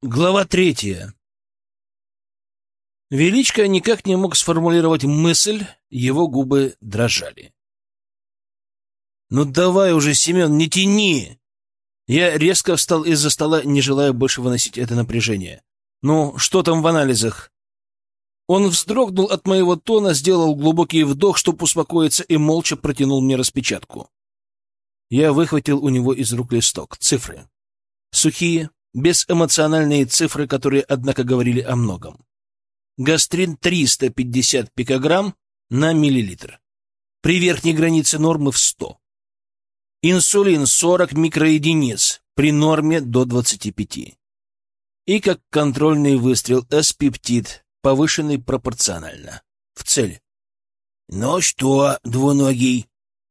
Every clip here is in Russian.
Глава 3. Величко никак не мог сформулировать мысль, его губы дрожали. «Ну давай уже, Семен, не тяни!» Я резко встал из-за стола, не желая больше выносить это напряжение. «Ну, что там в анализах?» Он вздрогнул от моего тона, сделал глубокий вдох, чтобы успокоиться, и молча протянул мне распечатку. Я выхватил у него из рук листок. Цифры. Сухие, безэмоциональные цифры, которые, однако, говорили о многом. Гастрин 350 пикограмм на миллилитр. При верхней границе нормы в 100. Инсулин 40 микроединиц, при норме до 25. И как контрольный выстрел эс-пептид, повышенный пропорционально. В цель. «Ну что, двуногий?»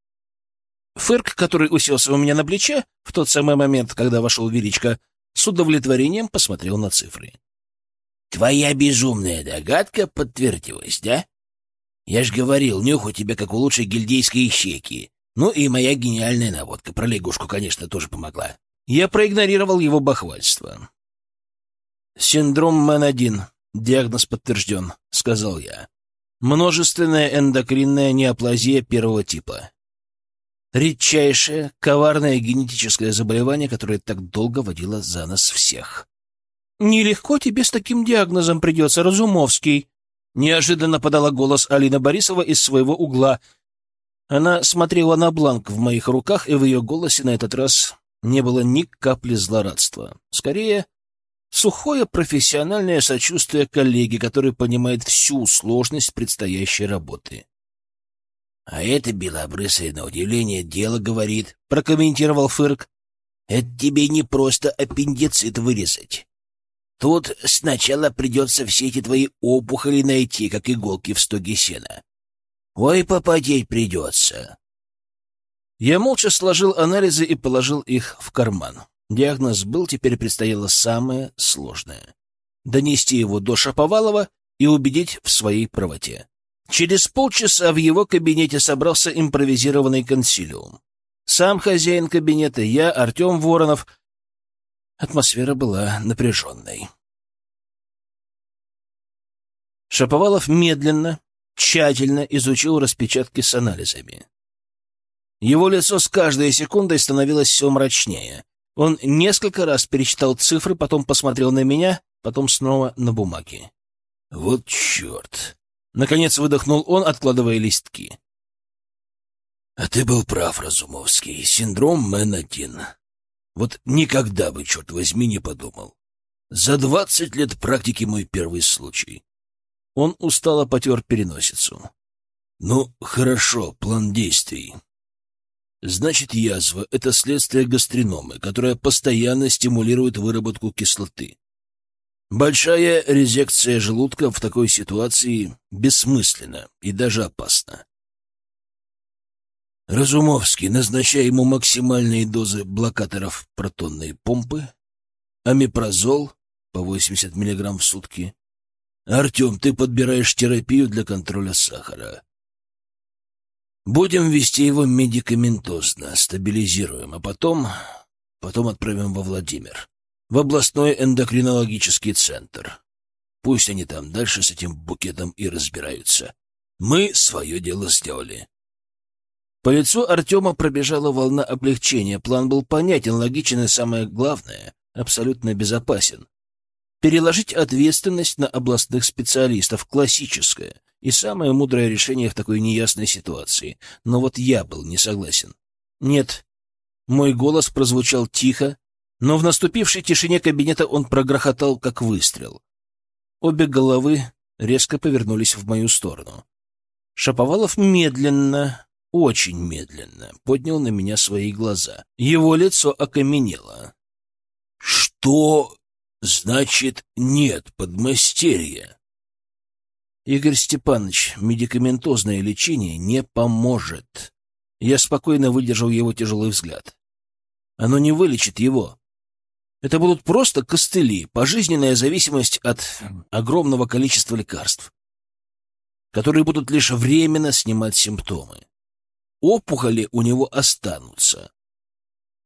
Фырк, который уселся у меня на плече в тот самый момент, когда вошел Величко, с удовлетворением посмотрел на цифры. «Твоя безумная догадка подтвердилась, да? Я ж говорил, нюх у тебя как у лучшей гильдейской ищейки. Ну и моя гениальная наводка про лягушку, конечно, тоже помогла». Я проигнорировал его бахвальство. «Синдром МЭН-1. Диагноз подтвержден», — сказал я. «Множественная эндокринная неоплазия первого типа. Редчайшее, коварное генетическое заболевание, которое так долго водило за нас всех». «Нелегко тебе с таким диагнозом придется, Разумовский», — неожиданно подала голос Алина Борисова из своего угла. Она смотрела на бланк в моих руках, и в ее голосе на этот раз не было ни капли злорадства. Скорее, сухое профессиональное сочувствие коллеги, который понимает всю сложность предстоящей работы. «А это белобрысое, на удивление, дело говорит», — прокомментировал Фырк. «Это тебе не просто аппендицит вырезать. Тут сначала придется все эти твои опухоли найти, как иголки в стоге сена. Ой, попотеть придется». Я молча сложил анализы и положил их в карман. Диагноз был, теперь предстояло самое сложное — донести его до Шаповалова и убедить в своей правоте. Через полчаса в его кабинете собрался импровизированный консилиум. Сам хозяин кабинета, я, Артем Воронов. Атмосфера была напряженной. Шаповалов медленно, тщательно изучил распечатки с анализами. Его лицо с каждой секундой становилось все мрачнее. Он несколько раз перечитал цифры, потом посмотрел на меня, потом снова на бумаги. «Вот черт!» — наконец выдохнул он, откладывая листки. «А ты был прав, Разумовский. Синдром МЭН-1. Вот никогда бы, черт возьми, не подумал. За 20 лет практики мой первый случай». Он устало потер переносицу. «Ну, хорошо, план действий. Значит, язва — это следствие гастриномы, которая постоянно стимулирует выработку кислоты. Большая резекция желудка в такой ситуации бессмысленна и даже опасна. Разумовский, назначай ему максимальные дозы блокаторов протонной помпы, омепразол по 80 мг в сутки. Артем, ты подбираешь терапию для контроля сахара. Будем вести его медикаментозно, стабилизируем, а потом отправим во Владимир, в областной эндокринологический центр. Пусть они там дальше с этим букетом и разбираются. Мы свое дело сделали». По лицу Артема пробежала волна облегчения. План был понятен, логичен и, самое главное, абсолютно безопасен. Переложить ответственность на областных специалистов — классическое и самое мудрое решение в такой неясной ситуации. Но вот я был не согласен. Нет, мой голос прозвучал тихо, но в наступившей тишине кабинета он прогрохотал, как выстрел. Обе головы резко повернулись в мою сторону. Шаповалов медленно, очень медленно поднял на меня свои глаза. Его лицо окаменело. «Что значит нет, подмастерья?» «Игорь Степанович, медикаментозное лечение не поможет». Я спокойно выдержал его тяжелый взгляд. Оно не вылечит его. Это будут просто костыли, пожизненная зависимость от огромного количества лекарств, которые будут лишь временно снимать симптомы. Опухоли у него останутся.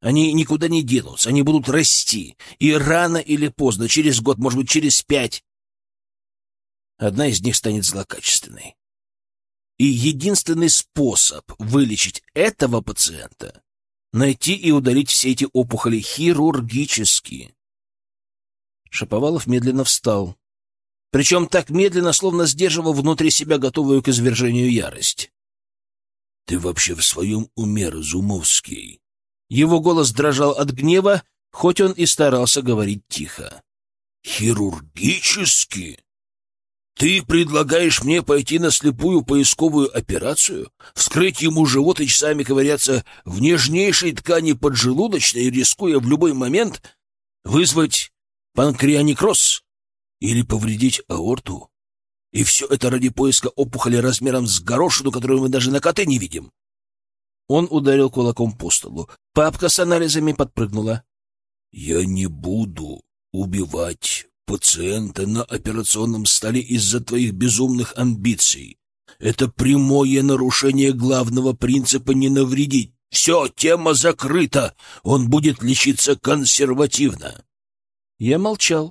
Они никуда не денутся, они будут расти. И рано или поздно, через год, может быть, через 5, одна из них станет злокачественной. И единственный способ вылечить этого пациента — найти и удалить все эти опухоли хирургически. Шаповалов медленно встал. Причем так медленно, словно сдерживал внутри себя готовую к извержению ярость. — Ты вообще в своем уме, Разумовский? Его голос дрожал от гнева, хоть он и старался говорить тихо. — Хирургически? Ты предлагаешь мне пойти на слепую поисковую операцию, вскрыть ему живот и часами ковыряться в нежнейшей ткани поджелудочной, рискуя в любой момент вызвать панкреонекроз или повредить аорту? И все это ради поиска опухоли размером с горошину, которую мы даже на КТ не видим. Он ударил кулаком по столу. Папка с анализами подпрыгнула. «Я не буду убивать пациента на операционном столе из-за твоих безумных амбиций. Это прямое нарушение главного принципа «не навредить». Все, тема закрыта. Он будет лечиться консервативно». Я молчал.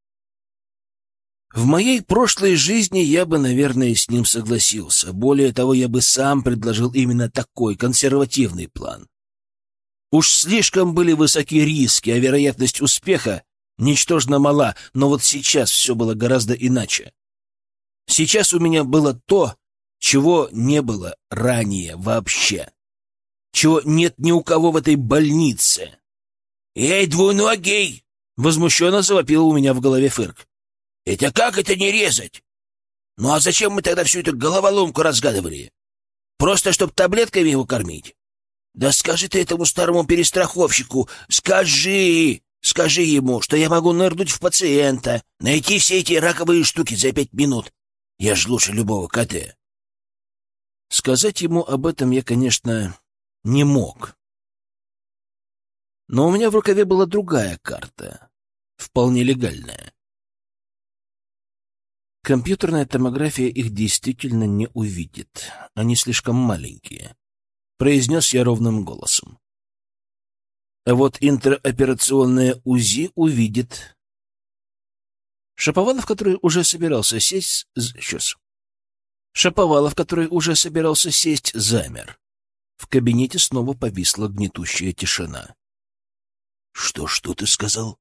В моей прошлой жизни я бы, наверное, с ним согласился. Более того, я бы сам предложил именно такой консервативный план. Уж слишком были высоки риски, а вероятность успеха ничтожно мала, но вот сейчас все было гораздо иначе. Сейчас у меня было то, чего не было ранее вообще, чего нет ни у кого в этой больнице. «Эй, двуногий!» — возмущенно завопил у меня в голове Фырк. «Это как это не резать? Ну а зачем мы тогда всю эту головоломку разгадывали? Просто чтоб таблетками его кормить? Да скажи ты этому старому перестраховщику, скажи ему, что я могу нырнуть в пациента, найти все эти раковые штуки за 5 минут. Я ж лучше любого КТ». Сказать ему об этом я, конечно, не мог. Но у меня в рукаве была другая карта, вполне легальная. Компьютерная томография их действительно не увидит. Они слишком маленькие, — произнес я ровным голосом. А вот интраоперационное УЗИ увидит. Шаповалов, который уже собирался сесть, замер. В кабинете снова повисла гнетущая тишина. — Что ты сказал?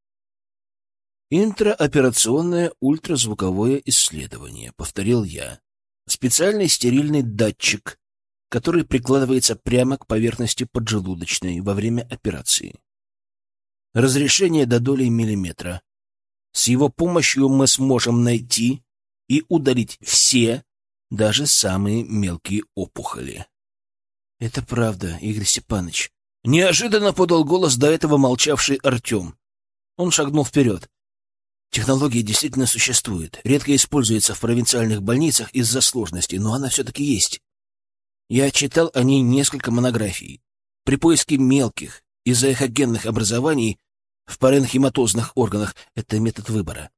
«Интраоперационное ультразвуковое исследование», — повторил я. «Специальный стерильный датчик, который прикладывается прямо к поверхности поджелудочной во время операции. Разрешение до доли миллиметра. С его помощью мы сможем найти и удалить все, даже самые мелкие опухоли». «Это правда, Игорь Степанович», — неожиданно подал голос до этого молчавший Артем. Он шагнул вперед. «Технология действительно существует, редко используется в провинциальных больницах из-за сложностей, но она все-таки есть. Я читал о ней несколько монографий. При поиске мелких изоэхогенных образований в паренхематозных органах — это метод выбора.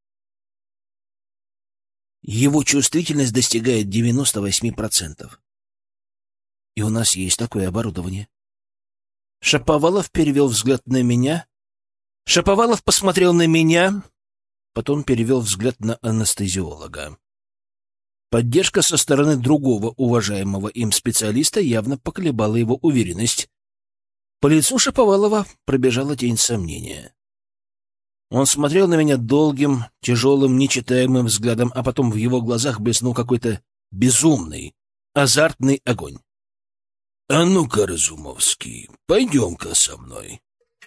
Его чувствительность достигает 98%. И у нас есть такое оборудование». Шаповалов перевел взгляд на меня. Шаповалов посмотрел на меня, потом перевел взгляд на анестезиолога. Поддержка со стороны другого уважаемого им специалиста явно поколебала его уверенность. По лицу Шаповалова пробежала тень сомнения. Он смотрел на меня долгим, тяжелым, нечитаемым взглядом, а потом в его глазах блеснул какой-то безумный, азартный огонь. — А ну-ка, Разумовский, пойдем-ка со мной.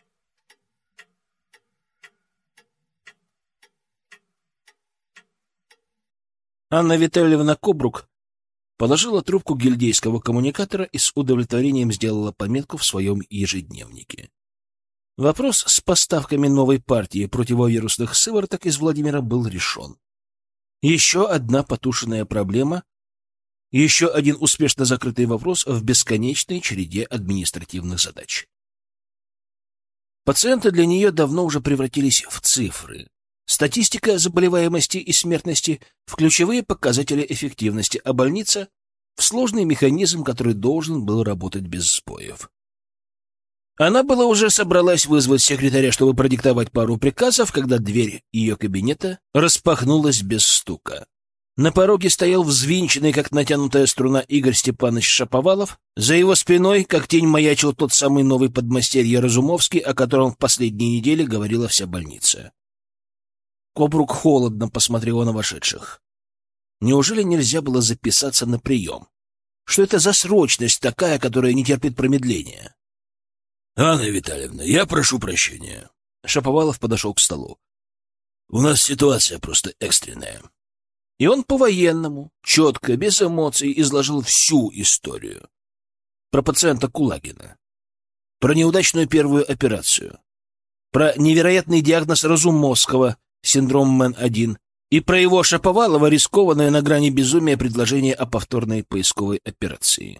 Анна Витальевна Кобрук положила трубку гильдейского коммуникатора и с удовлетворением сделала пометку в своем ежедневнике. Вопрос с поставками новой партии противовирусных сывороток из Владимира был решен. Еще одна потушенная проблема, еще один успешно закрытый вопрос в бесконечной череде административных задач. Пациенты для нее давно уже превратились в цифры. Статистика заболеваемости и смертности в ключевые показатели эффективности, а больница — в сложный механизм, который должен был работать без сбоев. Она была уже собралась вызвать секретаря, чтобы продиктовать пару приказов, когда дверь ее кабинета распахнулась без стука. На пороге стоял взвинченный, как натянутая струна, Игорь Степанович Шаповалов. За его спиной, как тень, маячил тот самый новый подмастерье Разумовский, о котором в последние недели говорила вся больница. Кобрук холодно посмотрела на вошедших. Неужели нельзя было записаться на прием? Что это за срочность такая, которая не терпит промедления? — Анна Витальевна, я прошу прощения. Шаповалов подошел к столу. — У нас ситуация просто экстренная. И он по-военному, четко, без эмоций изложил всю историю. Про пациента Кулагина, про неудачную первую операцию, про невероятный диагноз Разумовского, синдром МЭН-1, и про его, Шаповалова, рискованное на грани безумия предложение о повторной поисковой операции.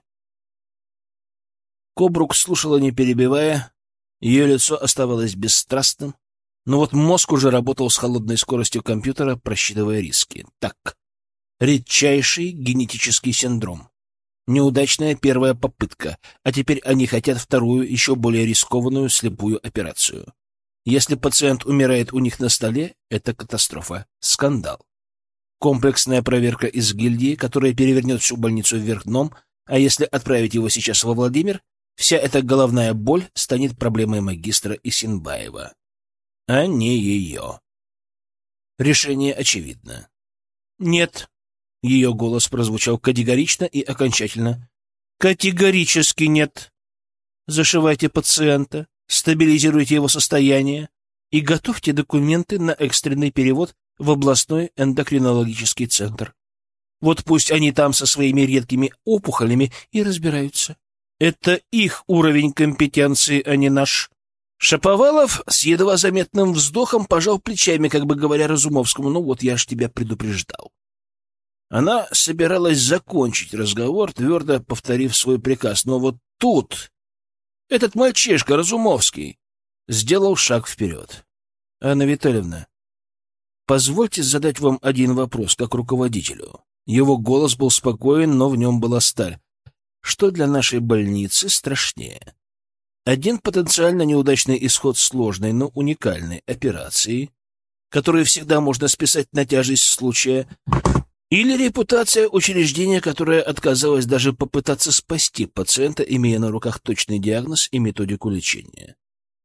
Кобрук слушала, не перебивая, ее лицо оставалось бесстрастным, но вот мозг уже работал с холодной скоростью компьютера, просчитывая риски. Так, редчайший генетический синдром, неудачная первая попытка, а теперь они хотят вторую, еще более рискованную слепую операцию. Если пациент умирает у них на столе, это катастрофа, скандал. Комплексная проверка из гильдии, которая перевернет всю больницу вверх дном, а если отправить его сейчас во Владимир, вся эта головная боль станет проблемой магистра Исинбаева, а не ее. Решение очевидно. «Нет», — ее голос прозвучал категорично и окончательно. «Категорически нет. Зашивайте пациента, стабилизируйте его состояние и готовьте документы на экстренный перевод в областной эндокринологический центр. Вот пусть они там со своими редкими опухолями и разбираются. Это их уровень компетенции, а не наш». Шаповалов с едва заметным вздохом пожал плечами, как бы говоря Разумовскому: «Ну вот я ж тебя предупреждал». Она собиралась закончить разговор, твердо повторив свой приказ, но вот тут этот мальчишка Разумовский сделал шаг вперед. «Анна Витальевна, позвольте задать вам один вопрос, как руководителю». Его голос был спокоен, но в нем была сталь. «Что для нашей больницы страшнее? Один потенциально неудачный исход сложной, но уникальной операции, которую всегда можно списать на тяжесть случая, или репутация учреждения, которое отказалось даже попытаться спасти пациента, имея на руках точный диагноз и методику лечения?»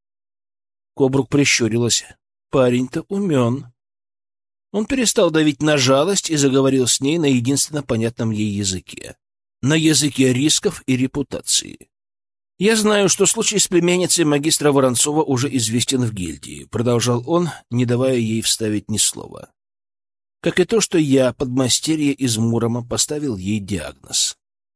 Кобрук прищурилась. Парень-то умен. Он перестал давить на жалость и заговорил с ней на единственно понятном ей языке. На языке рисков и репутации. «Я знаю, что случай с племянницей магистра Воронцова уже известен в гильдии», — продолжал он, не давая ей вставить ни слова. «Как и то, что я, подмастерье из Мурома, поставил ей диагноз.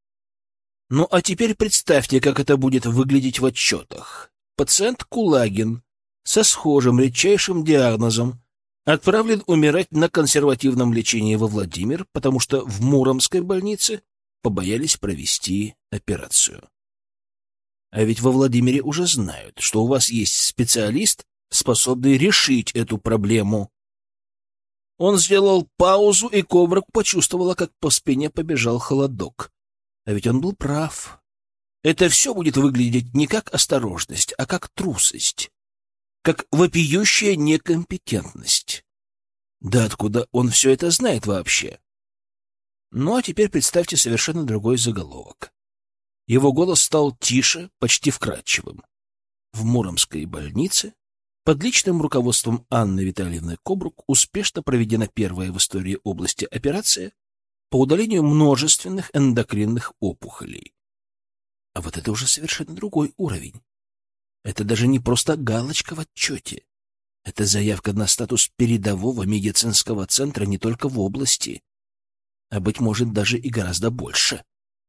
Ну а теперь представьте, как это будет выглядеть в отчетах. Пациент Кулагин со схожим редчайшим диагнозом отправлен умирать на консервативном лечении во Владимир, потому что в Муромской больнице побоялись провести операцию. А ведь во Владимире уже знают, что у вас есть специалист, способный решить эту проблему». Он сделал паузу, и Кобрук почувствовала, как по спине побежал холодок. А ведь он был прав. Это все будет выглядеть не как осторожность, а как трусость, как вопиющая некомпетентность. Да откуда он все это знает вообще? Ну, а теперь представьте совершенно другой заголовок. Его голос стал тише, почти вкрадчивым. В Муромской больнице под личным руководством Анны Витальевны Кобрук успешно проведена первая в истории области операция по удалению множественных эндокринных опухолей. А вот это уже совершенно другой уровень. Это даже не просто галочка в отчете. Это заявка на статус передового медицинского центра не только в области, а, быть может, даже и гораздо больше.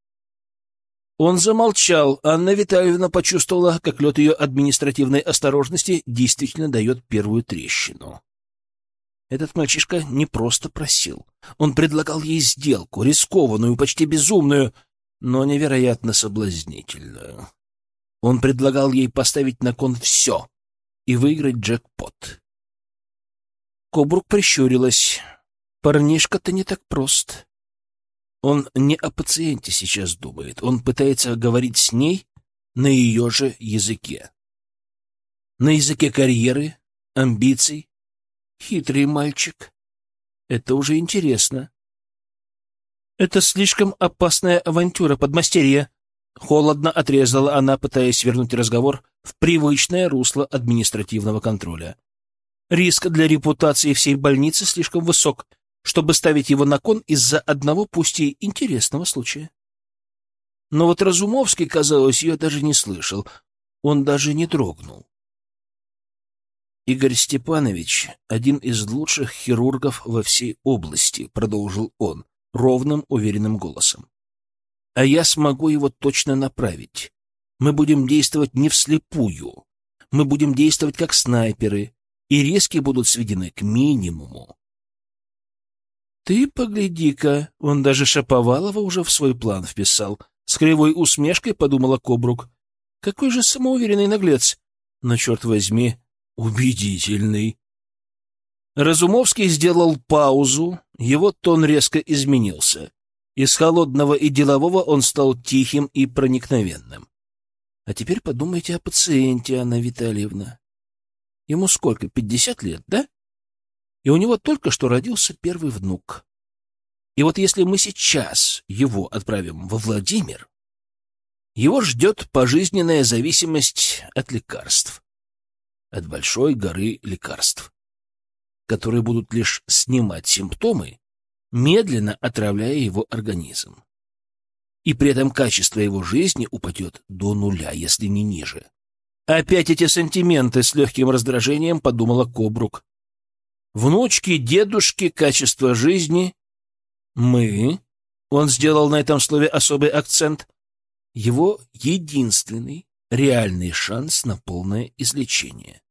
Он замолчал. Анна Витальевна почувствовала, как лед ее административной осторожности действительно дает первую трещину. Этот мальчишка не просто просил. Он предлагал ей сделку, рискованную, почти безумную, но невероятно соблазнительную. Он предлагал ей поставить на кон все и выиграть джекпот. Кобрук прищурилась. Парнишка-то не так прост. Он не о пациенте сейчас думает. Он пытается говорить с ней на ее же языке. На языке карьеры, амбиций. Хитрый мальчик. Это уже интересно. Это слишком опасная авантюра, подмастерье. Холодно отрезала она, пытаясь вернуть разговор в привычное русло административного контроля. Риск для репутации всей больницы слишком высок, чтобы ставить его на кон из-за одного, пусть и интересного случая. Но вот Разумовский, казалось, ее даже не слышал. Он даже не дрогнул. «Игорь Степанович — один из лучших хирургов во всей области», — продолжил он ровным, уверенным голосом. «А я смогу его точно направить. Мы будем действовать не вслепую. Мы будем действовать как снайперы, и риски будут сведены к минимуму». «Ты погляди-ка, он даже Шаповалова уже в свой план вписал». С кривой усмешкой подумала Кобрук. «Какой же самоуверенный наглец! Но, черт возьми, убедительный!» Разумовский сделал паузу, его тон резко изменился. Из холодного и делового он стал тихим и проникновенным. «А теперь подумайте о пациенте, Анна Витальевна. Ему сколько, 50 лет, да? И у него только что родился первый внук. И вот если мы сейчас его отправим во Владимир, его ждет пожизненная зависимость от лекарств, от большой горы лекарств, которые будут лишь снимать симптомы, медленно отравляя его организм. И при этом качество его жизни упадет до нуля, если не ниже. Опять эти сантименты, с легким раздражением подумала Кобрук. Внучки, дедушки, качество жизни. Мы, он сделал на этом слове особый акцент, его единственный реальный шанс на полное излечение.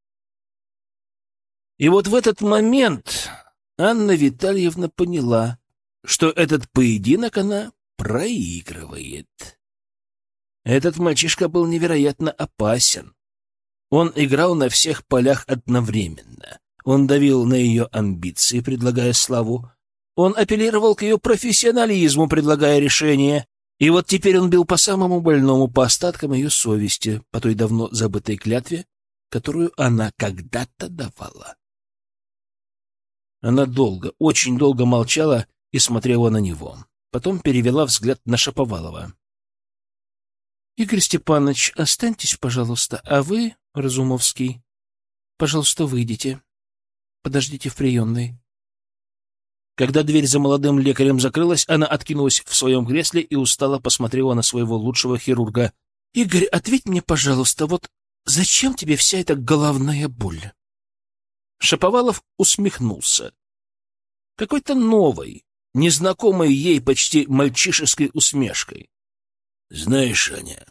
И вот в этот момент Анна Витальевна поняла, что этот поединок она проигрывает. Этот мальчишка был невероятно опасен. Он играл на всех полях одновременно. Он давил на ее амбиции, предлагая славу. Он апеллировал к ее профессионализму, предлагая решение. И вот теперь он бил по самому больному, по остаткам ее совести, по той давно забытой клятве, которую она когда-то давала. Она долго, очень долго молчала и смотрела на него. Потом перевела взгляд на Шаповалова. — Игорь Степанович, останьтесь, пожалуйста, а вы, Разумовский, пожалуйста, выйдите. Подождите в приемной. Когда дверь за молодым лекарем закрылась, она откинулась в своем кресле и устало посмотрела на своего лучшего хирурга. — Игорь, ответь мне, пожалуйста, вот зачем тебе вся эта головная боль? Шаповалов усмехнулся. Какой-то новой, незнакомой ей почти мальчишеской усмешкой. — Знаешь, Аня,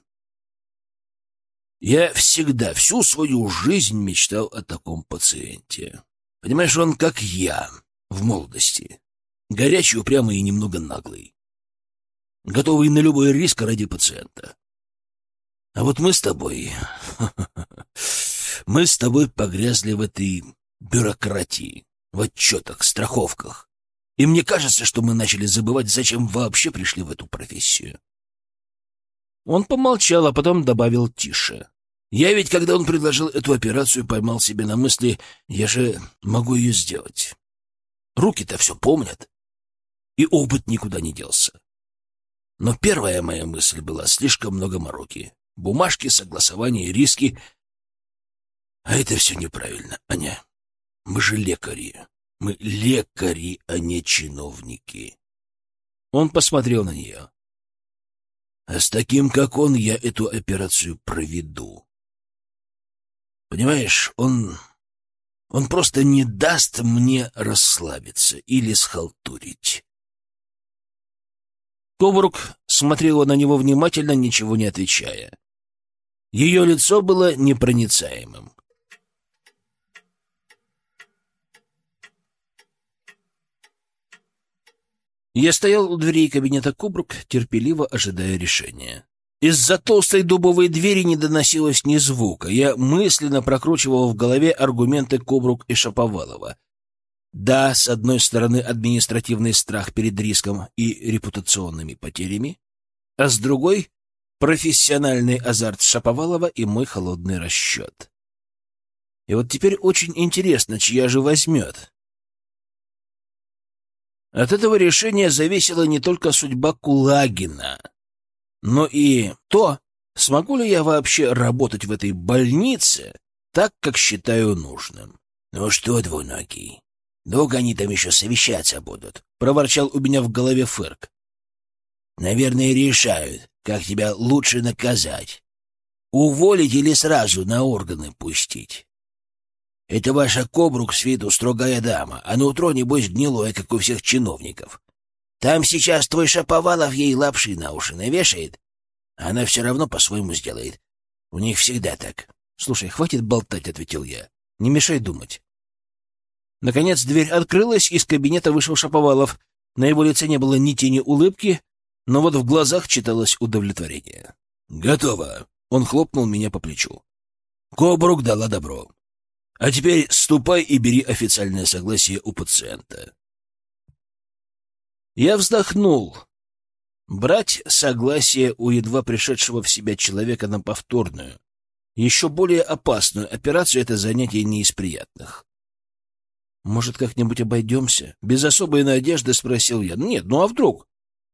я всегда, всю свою жизнь мечтал о таком пациенте. Понимаешь, он как я в молодости. Горячий, упрямый и немного наглый. Готовый на любой риск ради пациента. А вот мы с тобой... Мы с тобой погрязли в этой бюрократии, в отчетах, страховках. И мне кажется, что мы начали забывать, зачем вообще пришли в эту профессию. Он помолчал, а потом добавил тише. Я ведь, когда он предложил эту операцию, поймал себя на мысли, я же могу ее сделать. Руки-то все помнят, и опыт никуда не делся. Но первая моя мысль была слишком много мороки. Бумажки, согласования, риски. А это все неправильно, Аня. Мы же лекари. Мы лекари, а не чиновники. Он посмотрел на нее. А с таким, как он, я эту операцию проведу. Понимаешь, он просто не даст мне расслабиться или схалтурить. Кобрук смотрела на него внимательно, ничего не отвечая. Ее лицо было непроницаемым. Я стоял у дверей кабинета Кобрук, терпеливо ожидая решения. Из-за толстой дубовой двери не доносилось ни звука. Я мысленно прокручивал в голове аргументы Кобрук и Шаповалова. Да, с одной стороны, административный страх перед риском и репутационными потерями, а с другой профессиональный азарт Шаповалова и мой холодный расчет. И вот теперь очень интересно, чья же возьмет. От этого решения зависела не только судьба Кулагина, но и то, смогу ли я вообще работать в этой больнице так, как считаю нужным. — Ну что, двуногий, долго они там еще совещаться будут? — проворчал у меня в голове Фырк. — Наверное, решают, как тебя лучше наказать. Уволить или сразу на органы пустить. Это ваша Кобрук с виду строгая дама, а нутро, небось, гнилое, как у всех чиновников. Там сейчас твой Шаповалов ей лапши на уши навешает, а она все равно по-своему сделает. У них всегда так. — Слушай, хватит болтать, — ответил я. — Не мешай думать. Наконец дверь открылась, из кабинета вышел Шаповалов. На его лице не было ни тени улыбки, но вот в глазах читалось удовлетворение. — Готово. Он хлопнул меня по плечу. Кобрук дала добро. А теперь ступай и бери официальное согласие у пациента. Я вздохнул. Брать согласие у едва пришедшего в себя человека на повторную, еще более опасную операцию — это занятие не из приятных. «Может, как-нибудь обойдемся?» — без особой надежды спросил я. «Нет, ну а вдруг?»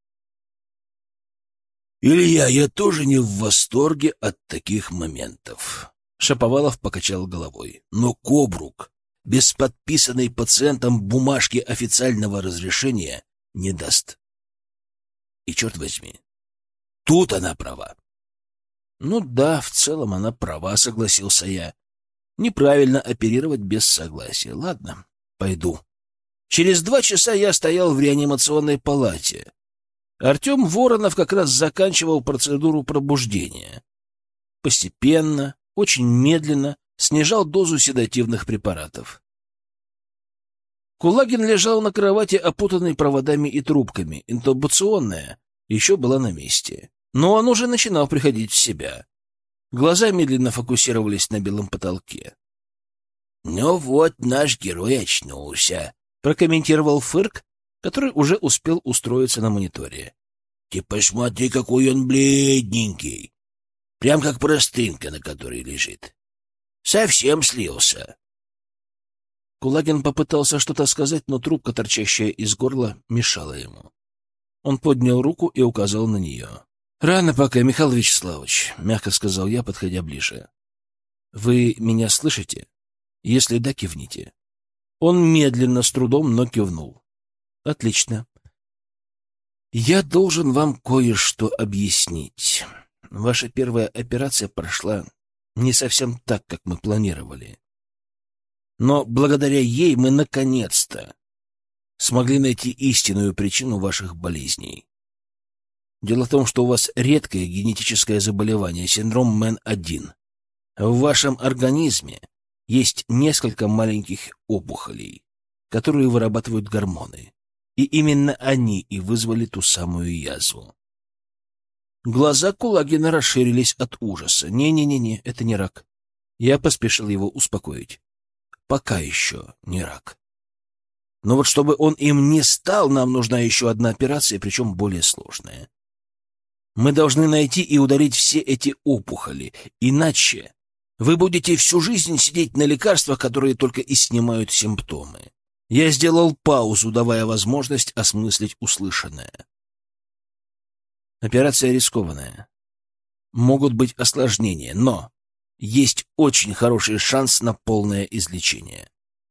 «Илья, я тоже не в восторге от таких моментов». Шаповалов покачал головой. «Но Кобрук без подписанной пациентом бумажки официального разрешения не даст. И, черт возьми, тут она права». «Ну да, в целом она права», — согласился я. «Неправильно оперировать без согласия. Ладно, пойду». Через 2 часа я стоял в реанимационной палате. Артем Воронов как раз заканчивал процедуру пробуждения. Постепенно, очень медленно снижал дозу седативных препаратов. Кулагин лежал на кровати, опутанный проводами и трубками. Интубационная еще была на месте. Но он уже начинал приходить в себя. Глаза медленно фокусировались на белом потолке. — Ну вот, наш герой очнулся, — прокомментировал Фырк, который уже успел устроиться на мониторе. — Ты посмотри, какой он бледненький. Прям как простынка, на которой лежит. Совсем слился. Кулагин попытался что-то сказать, но трубка, торчащая из горла, мешала ему. Он поднял руку и указал на нее. — Рано пока, Михаил Вячеславович, — мягко сказал я, подходя ближе. — Вы меня слышите? Если да, кивните. Он медленно, с трудом, но кивнул. — Отлично. Я должен вам кое-что объяснить. Ваша первая операция прошла не совсем так, как мы планировали. Но благодаря ей мы наконец-то смогли найти истинную причину ваших болезней. Дело в том, что у вас редкое генетическое заболевание, синдром МЭН-1. В вашем организме есть несколько маленьких опухолей, которые вырабатывают гормоны. И именно они и вызвали ту самую язву. Глаза Кулагина расширились от ужаса. «Не-не-не, это не рак». Я поспешил его успокоить. «Пока еще не рак. Но вот чтобы он им не стал, нам нужна еще одна операция, причем более сложная. Мы должны найти и удалить все эти опухоли, иначе вы будете всю жизнь сидеть на лекарствах, которые только и снимают симптомы». Я сделал паузу, давая возможность осмыслить услышанное. Операция рискованная. Могут быть осложнения, но есть очень хороший шанс на полное излечение.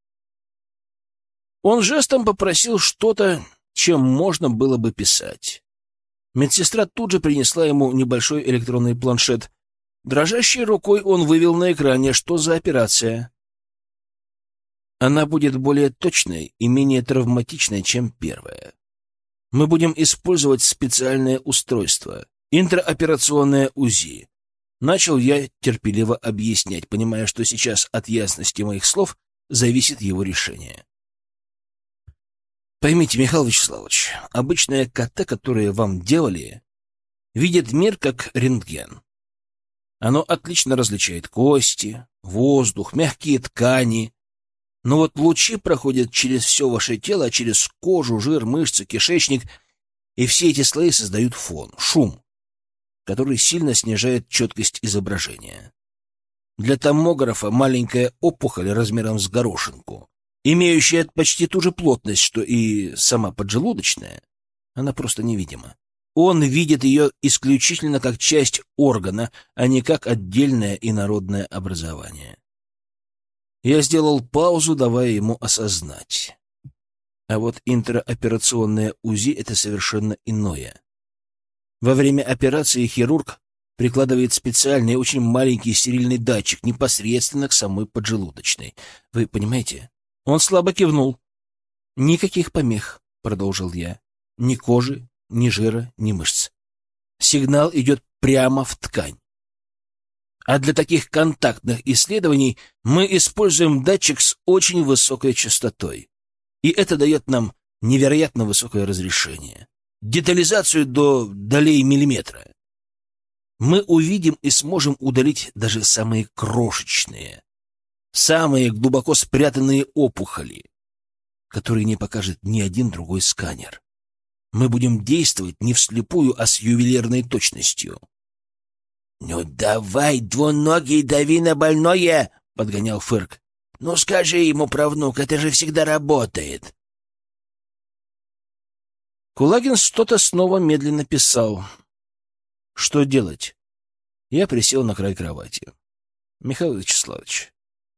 Он жестом попросил что-то, чем можно было бы писать. Медсестра тут же принесла ему небольшой электронный планшет. Дрожащей рукой он вывел на экране, что за операция. Она будет более точной и менее травматичной, чем первая. Мы будем использовать специальное устройство — интраоперационное УЗИ. Начал я терпеливо объяснять, понимая, что сейчас от ясности моих слов зависит его решение. Поймите, Михаил Вячеславович, обычное КТ, которое вам делали, видит мир как рентген. Оно отлично различает кости, воздух, мягкие ткани. Но вот лучи проходят через все ваше тело, через кожу, жир, мышцы, кишечник, и все эти слои создают фон, шум. который сильно снижает четкость изображения. Для томографа маленькая опухоль размером с горошинку, имеющая почти ту же плотность, что и сама поджелудочная, она просто невидима. Он видит ее исключительно как часть органа, а не как отдельное инородное образование. Я сделал паузу, давая ему осознать. А вот интраоперационное УЗИ — это совершенно иное. Во время операции хирург прикладывает специальный, очень маленький стерильный датчик непосредственно к самой поджелудочной. Вы понимаете? Он слабо кивнул. «Никаких помех», — продолжил я. «Ни кожи, ни жира, ни мышц. Сигнал идет прямо в ткань. А для таких контактных исследований мы используем датчик с очень высокой частотой. И это дает нам невероятно высокое разрешение. Детализацию до долей миллиметра. Мы увидим и сможем удалить даже самые крошечные, самые глубоко спрятанные опухоли, которые не покажет ни один другой сканер. Мы будем действовать не вслепую, а с ювелирной точностью». «Ну давай, двуногий, дави на больное!» — подгонял Фырк. «Ну скажи ему, правнук, это же всегда работает!» Кулагин что-то снова медленно писал. Что делать? Я присел на край кровати. «Михаил Вячеславович,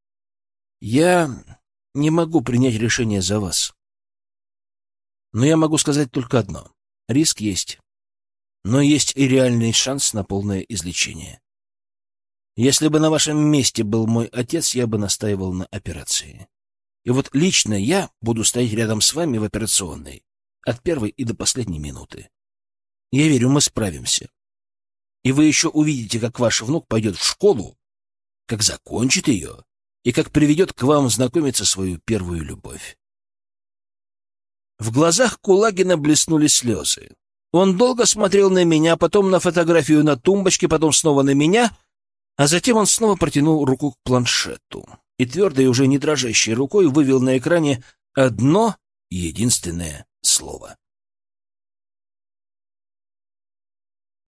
я не могу принять решение за вас. Но я могу сказать только одно. Риск есть. Но есть и реальный шанс на полное излечение. Если бы на вашем месте был мой отец, я бы настаивал на операции. И вот лично я буду стоять рядом с вами в операционной от первой и до последней минуты. Я верю, мы справимся. И вы еще увидите, как ваш внук пойдет в школу, как закончит ее и как приведет к вам знакомиться свою первую любовь». В глазах Кулагина блеснули слезы. Он долго смотрел на меня, потом на фотографию на тумбочке, потом снова на меня, а затем он снова протянул руку к планшету и твердой, уже не дрожащей рукой вывел на экране одно единственное слово.